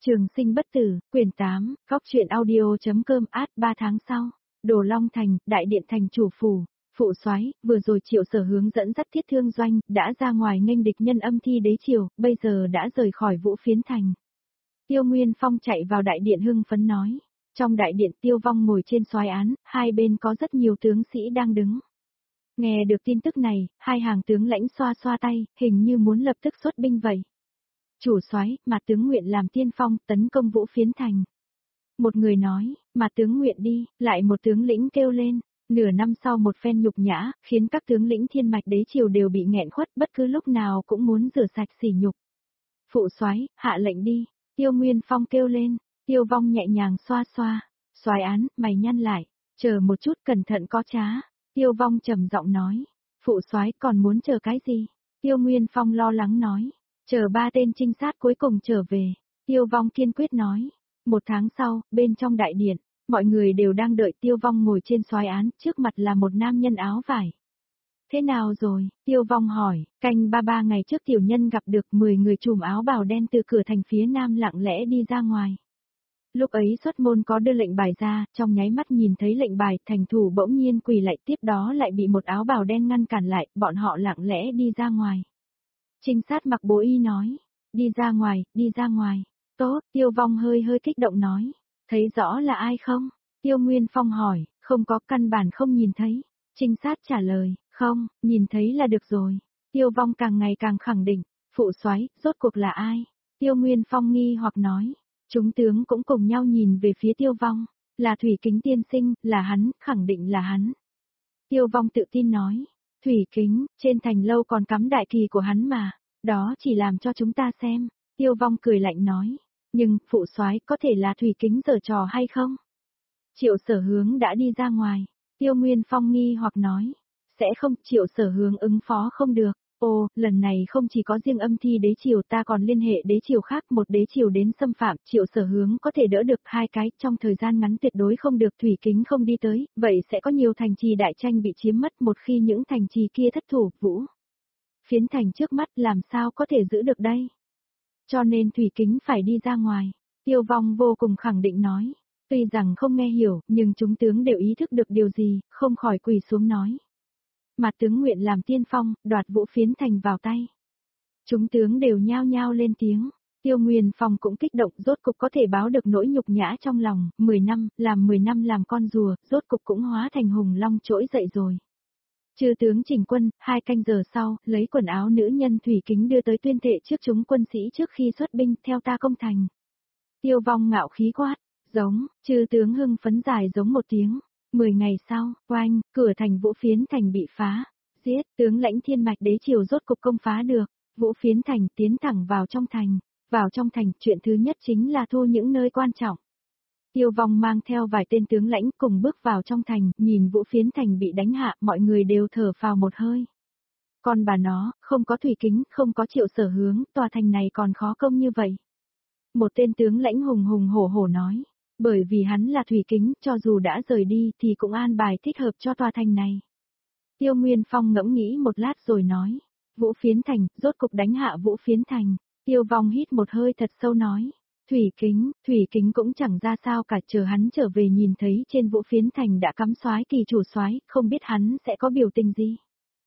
Trường sinh bất tử, quyển 8, góc truyện audio.com át 3 tháng sau. Đồ Long Thành, đại điện thành chủ phủ. Phụ soái, vừa rồi Triệu Sở hướng dẫn dắt Thiết Thương Doanh, đã ra ngoài nghênh địch nhân Âm Thi Đế Triều, bây giờ đã rời khỏi Vũ Phiến Thành. Tiêu Nguyên Phong chạy vào đại điện hưng phấn nói. Trong đại điện Tiêu Vong ngồi trên soái án, hai bên có rất nhiều tướng sĩ đang đứng. Nghe được tin tức này, hai hàng tướng lãnh xoa xoa tay, hình như muốn lập tức xuất binh vậy. Chủ soái, Mạt tướng nguyện làm tiên phong, tấn công Vũ Phiến Thành. Một người nói, Mạt tướng nguyện đi, lại một tướng lĩnh kêu lên. Nửa năm sau một phen nhục nhã, khiến các tướng lĩnh Thiên Mạch Đế Triều đều bị nghẹn khuất, bất cứ lúc nào cũng muốn rửa sạch sỉ nhục. Phụ soái, hạ lệnh đi. Tiêu Nguyên Phong kêu lên. Tiêu Vong nhẹ nhàng xoa xoa. Soái án, mày nhăn lại. Chờ một chút, cẩn thận có trá. Tiêu Vong trầm giọng nói. Phụ soái còn muốn chờ cái gì? Tiêu Nguyên Phong lo lắng nói. Chờ 3 tên trinh sát cuối cùng trở về. Tiêu Vong kiên quyết nói. 1 tháng sau, bên trong đại điện, mọi người đều đang đợi Tiêu Vong ngồi trên soái án, trước mặt là một nam nhân áo vải. Thế nào rồi? Tiêu Vong hỏi. Canh 33 ngày trước tiểu nhân gặp được 10 người trùm áo bào đen từ cửa thành phía nam lặng lẽ đi ra ngoài. Lúc ấy xuất môn có đưa lệnh bài ra, trong nháy mắt nhìn thấy lệnh bài, thành thủ bỗng nhiên quỳ lại, tiếp đó lại bị một áo bào đen ngăn cản lại, bọn họ lặng lẽ đi ra ngoài. Trinh sát mặc bố y nói, đi ra ngoài, tốt, Tiêu Vong hơi kích động nói, thấy rõ là ai không? Tiêu Nguyên Phong hỏi, không có, căn bản không nhìn thấy. Trinh sát trả lời, không, nhìn thấy là được rồi. Tiêu Vong càng ngày càng khẳng định, phụ soái, rốt cuộc là ai? Tiêu Nguyên Phong nghi hoặc nói, chúng tướng cũng cùng nhau nhìn về phía Tiêu Vong, là Thủy Kính tiên sinh, là hắn, khẳng định là hắn. Tiêu Vong tự tin nói, Thủy Kính, trên thành lâu còn cắm đại kỳ của hắn mà, đó chỉ làm cho chúng ta xem. Tiêu Vong cười lạnh nói, nhưng, phụ soái có thể là Thủy Kính giở trò hay không? Triệu Sở Hướng đã đi ra ngoài. Tiêu Nguyên Phong nghi hoặc nói, sẽ không, Triệu Sở Hướng ứng phó không được. Ồ, lần này không chỉ có riêng Âm Thi Đế Triều, ta còn liên hệ đế triều khác, một đế triều đến xâm phạm, Triệu Sở Hướng có thể đỡ được 2 cái, trong thời gian ngắn tuyệt đối không được. Thủy Kính không đi tới, vậy sẽ có nhiều thành trì đại tranh bị chiếm mất, một khi những thành trì kia thất thủ, Vũ Phiến Thành trước mắt làm sao có thể giữ được đây? Cho nên Thủy Kính phải đi ra ngoài. Tiêu Vong vô cùng khẳng định nói. Tuy rằng không nghe hiểu, nhưng chúng tướng đều ý thức được điều gì, không khỏi quỳ xuống nói. Mạt tướng nguyện làm tiên phong, đoạt Vũ Phiến Thành vào tay. Chúng tướng đều nhao nhao lên tiếng. Tiêu Nguyên Phong cũng kích động, rốt cục có thể báo được nỗi nhục nhã trong lòng. 10 năm làm con rùa, rốt cục cũng hóa thành hùng long trỗi dậy rồi. Chư tướng chỉnh quân, 2 canh giờ sau, lấy quần áo nữ nhân Thủy Kính đưa tới tuyên thệ trước chúng quân sĩ trước khi xuất binh, theo ta công thành. Tiêu Vong ngạo khí quát, giống, chư tướng hưng phấn dài giống một tiếng. 10 ngày sau, oanh, cửa thành Vũ Phiến Thành bị phá. Giết, tướng lãnh Thiên Mạch Đế Triều rốt cục công phá được. Vũ Phiến Thành tiến thẳng vào trong thành. Vào trong thành, chuyện thứ nhất chính là thu những nơi quan trọng. Tiêu Vong mang theo vài tên tướng lãnh cùng bước vào trong thành, nhìn Vũ Phiến Thành bị đánh hạ, mọi người đều thở phào một hơi. Còn bà nó, không có Thủy Kính, không có Triệu Sở Hướng, tòa thành này còn khó công như vậy. Một tên tướng lãnh hùng hổ nói, bởi vì hắn là Thủy Kính, cho dù đã rời đi thì cũng an bài thích hợp cho tòa thành này. Tiêu Nguyên Phong ngẫm nghĩ một lát rồi nói, Vũ Phiến Thành, rốt cục đánh hạ Vũ Phiến Thành. Tiêu Vong hít một hơi thật sâu nói, Thủy Kính cũng chẳng ra sao cả, chờ hắn trở về nhìn thấy trên Vũ Phiến Thành đã cắm soái kỳ chủ soái, không biết hắn sẽ có biểu tình gì.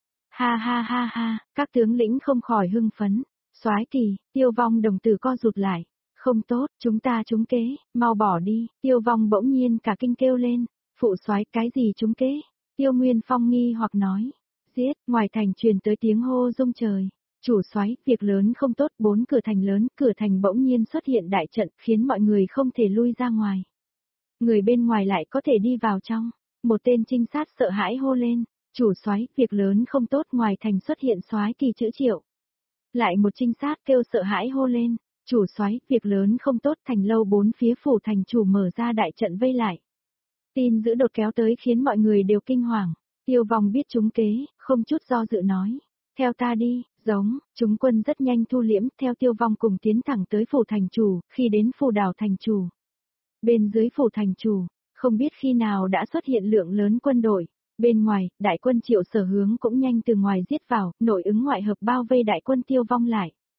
Ha, các tướng lĩnh không khỏi hưng phấn. Soái kỳ, Tiêu Vong đồng tử co rụt lại. Không tốt, chúng ta trúng kế, mau bỏ đi. Tiêu Vong bỗng nhiên cả kinh kêu lên, phụ soái, cái gì trúng kế? Tiêu Nguyên Phong nghi hoặc nói, giết, ngoài thành truyền tới tiếng hô rung trời. Chủ soái, việc lớn không tốt, 4 cửa thành lớn, cửa thành bỗng nhiên xuất hiện đại trận, khiến mọi người không thể lui ra ngoài. Người bên ngoài lại có thể đi vào trong. Một tên trinh sát sợ hãi hô lên, chủ soái, việc lớn không tốt, ngoài thành xuất hiện soái kỳ chữ Triệu. Lại một trinh sát kêu sợ hãi hô lên, chủ soái, việc lớn không tốt, thành lâu 4 phía phủ thành chủ mở ra đại trận vây lại. Tin dữ đột kéo tới khiến mọi người đều kinh hoàng. Tiêu Vong biết trúng kế, không chút do dự nói, theo ta đi. Giống, chúng quân rất nhanh thu liễm, theo Tiêu Vong cùng tiến thẳng tới phủ thành chủ, khi đến phủ đảo thành chủ. Bên dưới phủ thành chủ, không biết khi nào đã xuất hiện lượng lớn quân đội. Bên ngoài, đại quân Triệu Sở Hướng cũng nhanh từ ngoài giết vào, nội ứng ngoại hợp bao vây đại quân Tiêu Vong lại.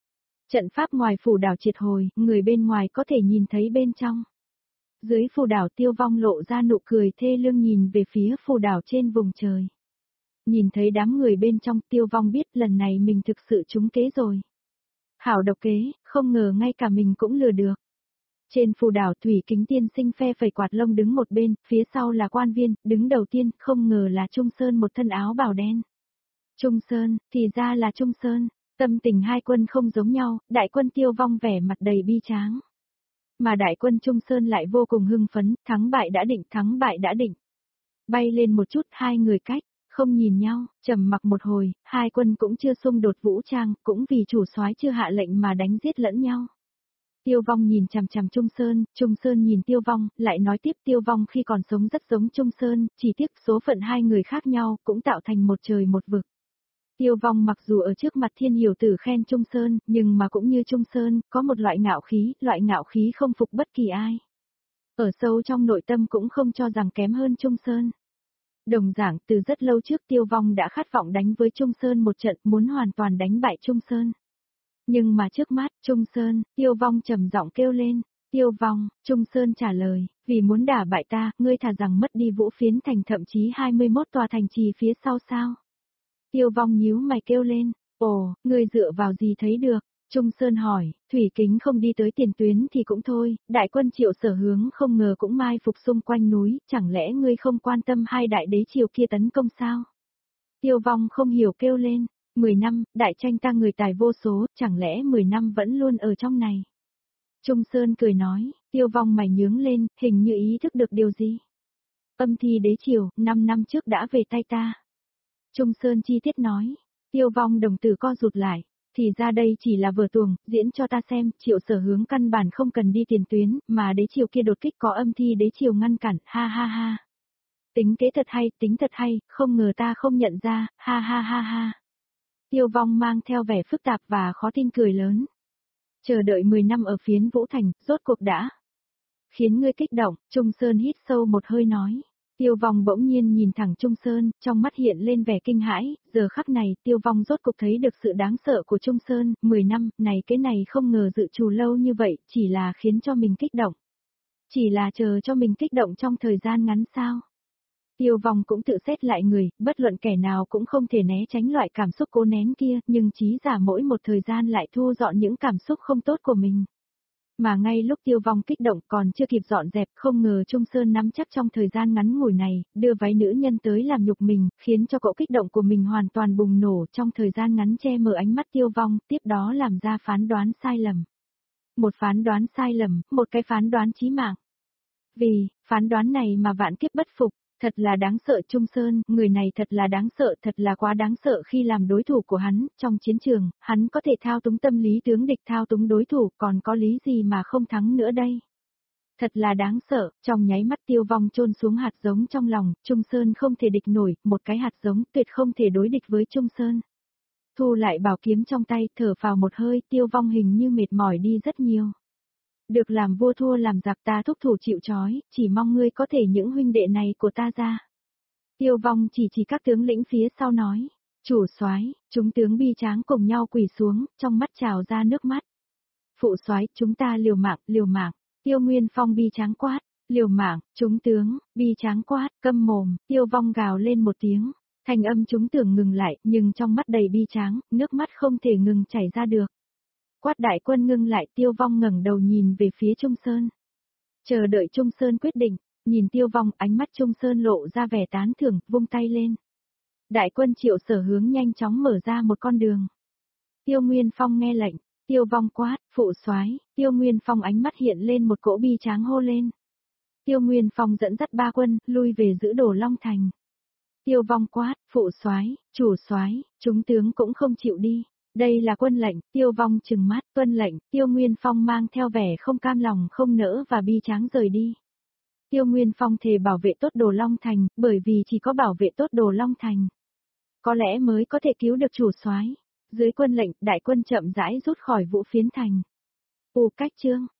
Trận pháp ngoài phù đảo triệt hồi, người bên ngoài có thể nhìn thấy bên trong. Dưới phù đảo Tiêu Vong lộ ra nụ cười thê lương nhìn về phía phù đảo trên vùng trời. Nhìn thấy đám người bên trong Tiêu Vong biết lần này mình thực sự trúng kế rồi. Hảo độc kế, không ngờ ngay cả mình cũng lừa được. Trên phù đảo Thủy Kính tiên sinh phe phẩy quạt lông đứng một bên, phía sau là quan viên, đứng đầu tiên, không ngờ là Trung Sơn một thân áo bào đen. Trung Sơn, thì ra là Trung Sơn, tâm tình hai quân không giống nhau, đại quân Tiêu Vong vẻ mặt đầy bi tráng. Mà đại quân Trung Sơn lại vô cùng hưng phấn, thắng bại đã định, thắng bại đã định. Bay lên một chút hai người cách, không nhìn nhau, trầm mặc một hồi, hai quân cũng chưa xung đột vũ trang, cũng vì chủ soái chưa hạ lệnh mà đánh giết lẫn nhau. Tiêu Vong nhìn chằm chằm Trung Sơn nhìn Tiêu Vong, lại nói tiếp Tiêu Vong khi còn sống rất giống Trung Sơn, chỉ tiếc số phận hai người khác nhau, cũng tạo thành một trời một vực. Tiêu Vong mặc dù ở trước mặt thiên hiểu tử khen Trung Sơn, nhưng mà cũng như Trung Sơn, có một loại ngạo khí không phục bất kỳ ai. Ở sâu trong nội tâm cũng không cho rằng kém hơn Trung Sơn. Đồng dạng từ rất lâu trước Tiêu Vong đã khát vọng đánh với Trung Sơn một trận, muốn hoàn toàn đánh bại Trung Sơn. Nhưng mà trước mắt, Trung Sơn, Tiêu Vong trầm giọng kêu lên, Tiêu Vong, Trung Sơn trả lời, vì muốn đả bại ta, ngươi thà rằng mất đi Vũ Phiến thành thậm chí 21 tòa thành trì phía sau sao? Tiêu Vong nhíu mày kêu lên, ồ, ngươi dựa vào gì thấy được? Trung Sơn hỏi, Thủy Kính không đi tới tiền tuyến thì cũng thôi, đại quân Triệu Sở Hướng không ngờ cũng mai phục xung quanh núi, chẳng lẽ ngươi không quan tâm hai đại đế triều kia tấn công sao? Tiêu Vong không hiểu kêu lên, 10 năm, đại tranh ta người tài vô số, chẳng lẽ 10 năm vẫn luôn ở trong này? Trung Sơn cười nói, Tiêu Vong mày nhướng lên, hình như ý thức được điều gì? Âm Thi đế triều, 5 năm trước đã về tay ta. Trung Sơn chi tiết nói, Tiêu Vong đồng tử co rụt lại, thì ra đây chỉ là vở tuồng, diễn cho ta xem, Triệu Sở Hướng căn bản không cần đi tiền tuyến, mà đế triều kia đột kích có Âm Thi đế triều ngăn cản, ha ha ha. Tính kế thật hay, không ngờ ta không nhận ra, ha ha ha ha. Tiêu Vong mang theo vẻ phức tạp và khó tin cười lớn. Chờ đợi 10 năm ở phiến Vũ Thành, rốt cuộc đã. Khiến ngươi kích động, Trung Sơn hít sâu một hơi nói. Tiêu Vong bỗng nhiên nhìn thẳng Trung Sơn, trong mắt hiện lên vẻ kinh hãi, giờ khắc này Tiêu Vong rốt cuộc thấy được sự đáng sợ của Trung Sơn, 10 năm, cái này không ngờ dự trù lâu như vậy, chỉ là khiến cho mình kích động. Chỉ là chờ cho mình kích động trong thời gian ngắn sao. Tiêu Vong cũng tự xét lại người, bất luận kẻ nào cũng không thể né tránh loại cảm xúc cố nén kia, nhưng trí giả mỗi một thời gian lại thu dọn những cảm xúc không tốt của mình. Mà ngay lúc Tiêu Vong kích động còn chưa kịp dọn dẹp, không ngờ Trung Sơn nắm chắc trong thời gian ngắn ngủi này, đưa váy nữ nhân tới làm nhục mình, khiến cho cỗ kích động của mình hoàn toàn bùng nổ trong thời gian ngắn che mờ ánh mắt Tiêu Vong, tiếp đó làm ra phán đoán sai lầm. Một phán đoán sai lầm, một cái phán đoán chí mạng. Vì, phán đoán này mà vạn kiếp bất phục. Thật là đáng sợ Trung Sơn, người này thật là đáng sợ, thật là quá đáng sợ khi làm đối thủ của hắn, trong chiến trường, hắn có thể thao túng tâm lý tướng địch thao túng đối thủ, còn có lý gì mà không thắng nữa đây. Thật là đáng sợ, trong nháy mắt Tiêu Vong chôn xuống hạt giống trong lòng, Trung Sơn không thể địch nổi, một cái hạt giống tuyệt không thể đối địch với Trung Sơn. Thu lại bảo kiếm trong tay, thở phào một hơi, Tiêu Vong hình như mệt mỏi đi rất nhiều. Được làm vua thua làm giặc ta thúc thủ chịu trói, chỉ mong ngươi có thể những huynh đệ này của ta ra. Tiêu Vong chỉ các tướng lĩnh phía sau nói, chủ soái, chúng tướng bi tráng cùng nhau quỳ xuống, trong mắt trào ra nước mắt. Phụ soái, chúng ta liều mạng, Tiêu Nguyên Phong bi tráng quát, liều mạng, chúng tướng, bi tráng quát, câm mồm, Tiêu Vong gào lên một tiếng, thanh âm chúng tưởng ngừng lại, nhưng trong mắt đầy bi tráng, nước mắt không thể ngừng chảy ra được. Quát đại quân ngưng lại, Tiêu Vong ngẩng đầu nhìn về phía Trung Sơn. Chờ đợi Trung Sơn quyết định, nhìn Tiêu Vong, ánh mắt Trung Sơn lộ ra vẻ tán thưởng, vung tay lên. Đại quân Triệu Sở Hướng nhanh chóng mở ra một con đường. Tiêu Nguyên Phong nghe lệnh, Tiêu Vong quát, phụ soái, Tiêu Nguyên Phong ánh mắt hiện lên một cỗ bi tráng hô lên. Tiêu Nguyên Phong dẫn dắt ba quân, lui về giữ Đồ Long Thành. Tiêu Vong quát, phụ soái, chủ soái, chúng tướng cũng không chịu đi. Đây là quân lệnh, Tiêu Vong trừng mắt, tuân lệnh, Tiêu Nguyên Phong mang theo vẻ không cam lòng không nỡ và bi tráng rời đi. Tiêu Nguyên Phong thề bảo vệ tốt Đồ Long Thành, bởi vì chỉ có bảo vệ tốt Đồ Long Thành, có lẽ mới có thể cứu được chủ soái. Dưới quân lệnh, đại quân chậm rãi rút khỏi Vũ Phiến Thành. Cách chương